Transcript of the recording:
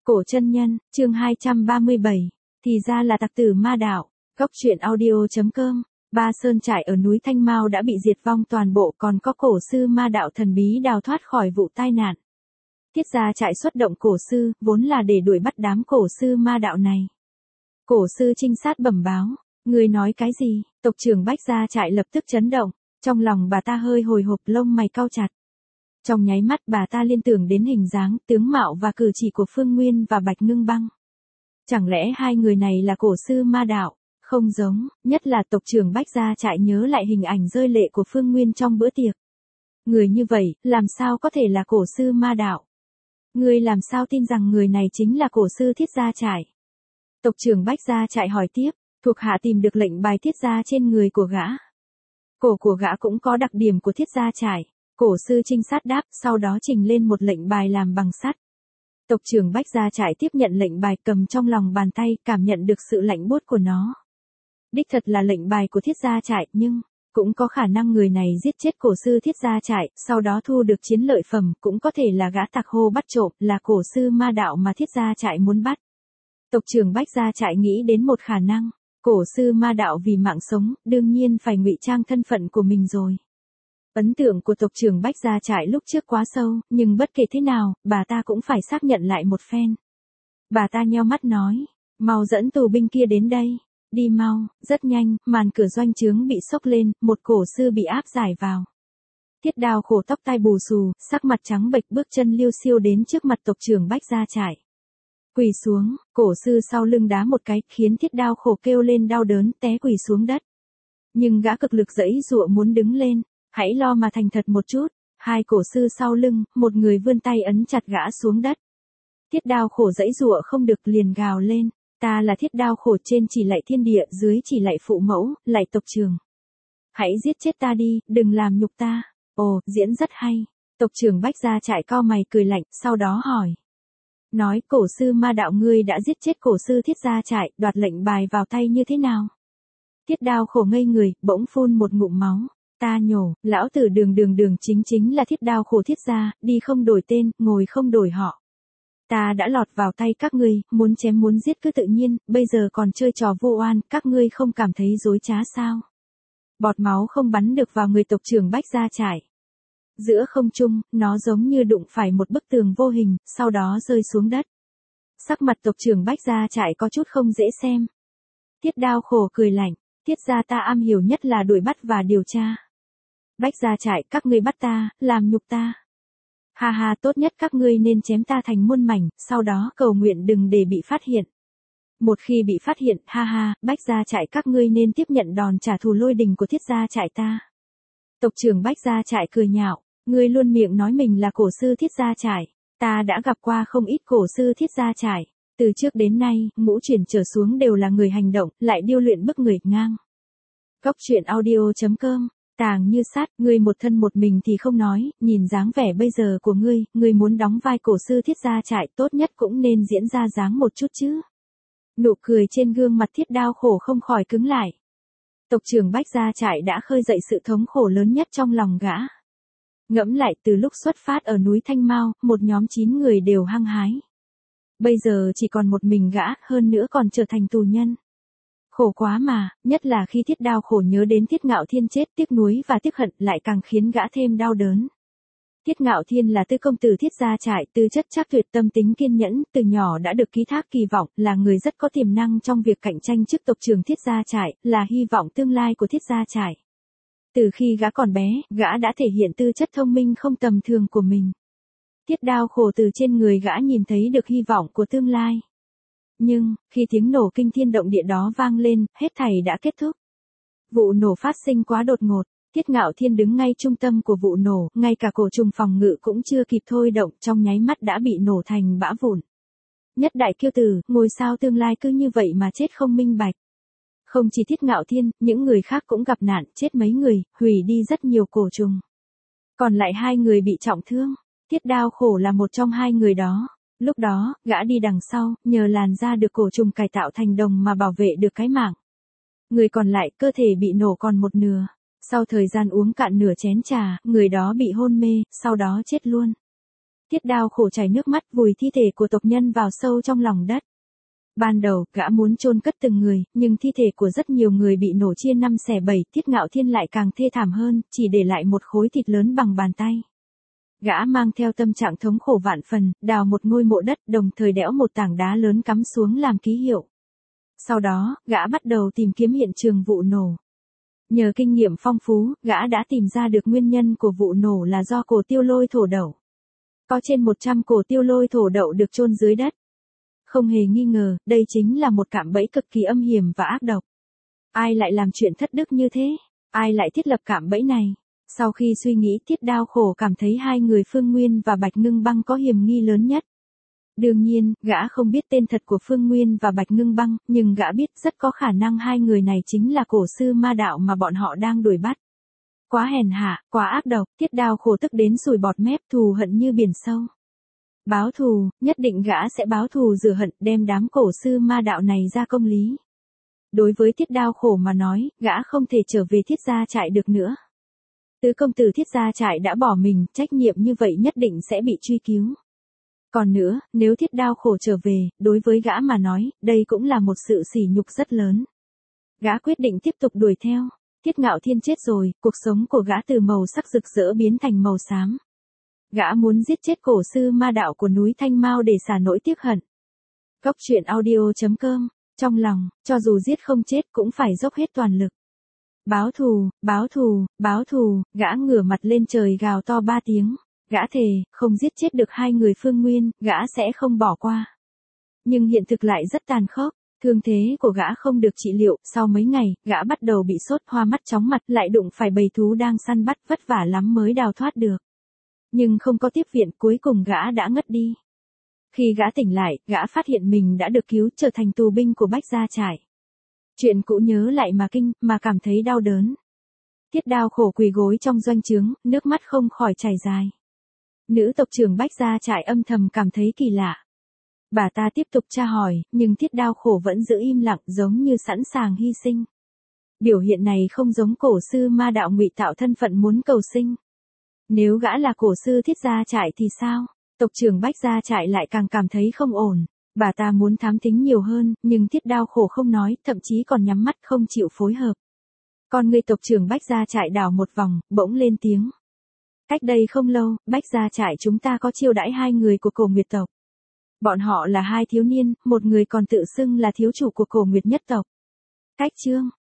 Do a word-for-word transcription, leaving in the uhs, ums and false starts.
Cổ chân nhân, chương hai trăm ba mươi bảy, thì ra là tặc tử ma đạo. Góc truyện audio.com, Ba Sơn trại ở núi Thanh Mao đã bị diệt vong toàn bộ, còn có cổ sư ma đạo thần bí đào thoát khỏi vụ tai nạn. Thiết gia trại xuất động cổ sư, vốn là để đuổi bắt đám cổ sư ma đạo này. Cổ sư trinh sát bẩm báo, người nói cái gì? Tộc trưởng Bách gia trại lập tức chấn động, trong lòng bà ta hơi hồi hộp, lông mày cau chặt. Trong nháy mắt bà ta liên tưởng đến hình dáng, tướng mạo và cử chỉ của Phương Nguyên và Bạch Ngưng Băng. Chẳng lẽ hai người này là cổ sư ma đạo? Không giống, nhất là tộc trưởng Bách gia trại nhớ lại hình ảnh rơi lệ của Phương Nguyên trong bữa tiệc. Người như vậy, làm sao có thể là cổ sư ma đạo? Người làm sao tin rằng người này chính là cổ sư Thiết gia trại? Tộc trưởng Bách gia trại hỏi tiếp, thuộc hạ tìm được lệnh bài Thiết gia trên người của gã. Cổ của gã cũng có đặc điểm của Thiết gia trại. Cổ sư trinh sát đáp, sau đó trình lên một lệnh bài làm bằng sắt. Tộc trưởng Bách gia trại tiếp nhận lệnh bài, cầm trong lòng bàn tay, cảm nhận được sự lạnh buốt của nó. Đích thật là lệnh bài của Thiết gia trại, nhưng cũng có khả năng người này giết chết cổ sư Thiết gia trại, sau đó thu được chiến lợi phẩm, cũng có thể là gã tặc hô bắt trộm, là cổ sư ma đạo mà Thiết gia trại muốn bắt. Tộc trưởng Bách gia trại nghĩ đến một khả năng, cổ sư ma đạo vì mạng sống, đương nhiên phải ngụy trang thân phận của mình rồi. Ấn tượng của tộc trưởng Bách gia trại lúc trước quá sâu, nhưng bất kể thế nào, bà ta cũng phải xác nhận lại một phen. Bà ta nheo mắt nói, mau dẫn tù binh kia đến đây, đi mau. Rất nhanh, màn cửa doanh trướng bị xốc lên, một cổ sư bị áp giải vào. Thiết Đao Khổ tóc tai bù xù, sắc mặt trắng bệch, bước chân liêu xiêu đến trước mặt tộc trưởng Bách gia trại. Quỳ xuống, cổ sư sau lưng đá một cái, khiến Thiết Đao Khổ kêu lên đau đớn, té quỳ xuống đất. Nhưng gã cực lực giãy giụa muốn đứng lên. Hãy lo mà thành thật một chút. Hai cổ sư sau lưng, một người vươn tay ấn chặt gã xuống đất. Thiết Đao Khổ giãy giụa không được, liền gào lên, ta là Thiết Đao Khổ, trên chỉ lạy thiên địa, dưới chỉ lạy phụ mẫu, lạy tộc trưởng. Hãy giết chết ta đi, đừng làm nhục ta. Ồ, diễn rất hay. Tộc trưởng Bách gia trại cau mày cười lạnh, sau đó hỏi. Nói, cổ sư ma đạo ngươi đã giết chết cổ sư Thiết gia trại, đoạt lệnh bài vào tay như thế nào? Thiết Đao Khổ ngây người, bỗng phun một ngụm máu. Ta nhổ, lão tử đường đường đường chính chính là Thiết Đao Khổ Thiết gia, đi không đổi tên, ngồi không đổi họ. Ta đã lọt vào tay các ngươi, muốn chém muốn giết cứ tự nhiên, bây giờ còn chơi trò vô oan, các ngươi không cảm thấy dối trá sao? Bọt máu không bắn được vào người tộc trưởng Bách gia trại. Giữa không trung, nó giống như đụng phải một bức tường vô hình, sau đó rơi xuống đất. Sắc mặt tộc trưởng Bách gia trại có chút không dễ xem. Thiết Đao Khổ cười lạnh, Thiết gia ta am hiểu nhất là đuổi bắt và điều tra. Bách gia trại, các ngươi bắt ta, làm nhục ta. Ha ha, tốt nhất các ngươi nên chém ta thành muôn mảnh, sau đó cầu nguyện đừng để bị phát hiện. Một khi bị phát hiện, ha ha, Bách gia trại các ngươi nên tiếp nhận đòn trả thù lôi đình của Thiết gia trại ta. Tộc trưởng Bách gia trại cười nhạo, ngươi luôn miệng nói mình là cổ sư Thiết gia trại. Ta đã gặp qua không ít cổ sư Thiết gia trại. Từ trước đến nay, ngũ chuyển trở xuống đều là người hành động, lại điêu luyện bức người ngang. Góc truyện audio.com, Tàng Như Sát, ngươi một thân một mình thì không nói, nhìn dáng vẻ bây giờ của ngươi, ngươi muốn đóng vai cổ sư Thiết gia trại, tốt nhất cũng nên diễn ra dáng một chút chứ. Nụ cười trên gương mặt Thiết Đao Khổ không khỏi cứng lại. Tộc trưởng Bách gia trại đã khơi dậy sự thống khổ lớn nhất trong lòng gã. Ngẫm lại, từ lúc xuất phát ở núi Thanh Mao, một nhóm chín người đều hăng hái. Bây giờ chỉ còn một mình gã, hơn nữa còn trở thành tù nhân. Khổ quá mà, nhất là khi Thiết Đao Khổ nhớ đến Thiết Ngạo Thiên chết, tiếc nuối và tiếc hận lại càng khiến gã thêm đau đớn. Thiết Ngạo Thiên là tư công tử Thiết gia trại, tư chất chắc tuyệt, tâm tính kiên nhẫn, từ nhỏ đã được ký thác kỳ vọng, là người rất có tiềm năng trong việc cạnh tranh chức tộc trưởng Thiết gia trại, là hy vọng tương lai của Thiết gia trại. Từ khi gã còn bé, gã đã thể hiện tư chất thông minh không tầm thường của mình. Thiết Đao Khổ từ trên người gã nhìn thấy được hy vọng của tương lai. Nhưng, khi tiếng nổ kinh thiên động địa đó vang lên, hết thảy đã kết thúc. Vụ nổ phát sinh quá đột ngột, Thiết Ngạo Thiên đứng ngay trung tâm của vụ nổ, ngay cả cổ trùng phòng ngự cũng chưa kịp thôi động, trong nháy mắt đã bị nổ thành bã vụn. Nhất đại kiêu tử, ngôi sao tương lai cứ như vậy mà chết không minh bạch. Không chỉ Thiết Ngạo Thiên, những người khác cũng gặp nạn, chết mấy người, hủy đi rất nhiều cổ trùng. Còn lại hai người bị trọng thương, Thiết Đao Khổ là một trong hai người đó. Lúc đó, gã đi đằng sau, nhờ làn da được cổ trùng cải tạo thành đồng mà bảo vệ được cái mạng. Người còn lại, cơ thể bị nổ còn một nửa. Sau thời gian uống cạn nửa chén trà, người đó bị hôn mê, sau đó chết luôn. Thiết Đao khổ chảy nước mắt vùi thi thể của tộc nhân vào sâu trong lòng đất. Ban đầu, gã muốn chôn cất từng người, nhưng thi thể của rất nhiều người bị nổ chia năm xẻ bảy, Thiết Ngạo Thiên lại càng thê thảm hơn, chỉ để lại một khối thịt lớn bằng bàn tay. Gã mang theo tâm trạng thống khổ vạn phần, đào một ngôi mộ đất, đồng thời đẽo một tảng đá lớn cắm xuống làm ký hiệu. Sau đó, gã bắt đầu tìm kiếm hiện trường vụ nổ. Nhờ kinh nghiệm phong phú, gã đã tìm ra được nguyên nhân của vụ nổ là do cổ tiêu lôi thổ đậu. Có trên một trăm cổ tiêu lôi thổ đậu được chôn dưới đất. Không hề nghi ngờ, đây chính là một cạm bẫy cực kỳ âm hiểm và ác độc. Ai lại làm chuyện thất đức như thế? Ai lại thiết lập cạm bẫy này? Sau khi suy nghĩ, Thiết Đao khổ cảm thấy hai người Phương Nguyên và Bạch Ngưng Băng có hiểm nghi lớn nhất. Đương nhiên, gã không biết tên thật của Phương Nguyên và Bạch Ngưng Băng, nhưng gã biết rất có khả năng hai người này chính là cổ sư ma đạo mà bọn họ đang đuổi bắt. Quá hèn hạ, quá ác độc, Thiết Đao khổ tức đến sùi bọt mép, thù hận như biển sâu. Báo thù, nhất định gã sẽ báo thù rửa hận, đem đám cổ sư ma đạo này ra công lý. Đối với Thiết Đao khổ mà nói, gã không thể trở về Thiết gia trại được nữa. Tứ công tử Thiết gia trại đã bỏ mình, trách nhiệm như vậy nhất định sẽ bị truy cứu. Còn nữa, nếu Thiết Đao khổ trở về, đối với gã mà nói, đây cũng là một sự sỉ nhục rất lớn. Gã quyết định tiếp tục đuổi theo. Thiết Ngạo Thiên chết rồi, cuộc sống của gã từ màu sắc rực rỡ biến thành màu xám. Gã muốn giết chết cổ sư ma đạo của núi Thanh Mao để xả nỗi tiếc hận. Cốc truyện audio chấm com, trong lòng, cho dù giết không chết cũng phải dốc hết toàn lực. Báo thù, báo thù, báo thù, gã ngửa mặt lên trời gào to ba tiếng. Gã thề, không giết chết được hai người Phương Nguyên, gã sẽ không bỏ qua. Nhưng hiện thực lại rất tàn khốc, thương thế của gã không được trị liệu, sau mấy ngày, gã bắt đầu bị sốt, hoa mắt chóng mặt, lại đụng phải bầy thú đang săn bắt, vất vả lắm mới đào thoát được. Nhưng không có tiếp viện, cuối cùng gã đã ngất đi. Khi gã tỉnh lại, gã phát hiện mình đã được cứu, trở thành tù binh của Bách Gia trại. Chuyện cũ nhớ lại mà kinh, mà cảm thấy đau đớn. Thiết Đao khổ quỳ gối trong doanh trướng, nước mắt không khỏi chảy dài. Nữ tộc trưởng Bách Gia trại âm thầm cảm thấy kỳ lạ. Bà ta tiếp tục tra hỏi, nhưng Thiết Đao khổ vẫn giữ im lặng, giống như sẵn sàng hy sinh. Biểu hiện này không giống cổ sư ma đạo ngụy tạo thân phận muốn cầu sinh. Nếu gã là cổ sư Thiết Gia trại thì sao? Tộc trưởng Bách Gia trại lại càng cảm thấy không ổn. Bà ta muốn thám thính nhiều hơn, nhưng Thiết Đao khổ không nói, thậm chí còn nhắm mắt không chịu phối hợp. Con người tộc trưởng Bách Gia trại đảo một vòng, bỗng lên tiếng. Cách đây không lâu, Bách Gia trại chúng ta có chiêu đãi hai người của Cổ Nguyệt tộc. Bọn họ là hai thiếu niên, một người còn tự xưng là thiếu chủ của Cổ Nguyệt nhất tộc. Cách chương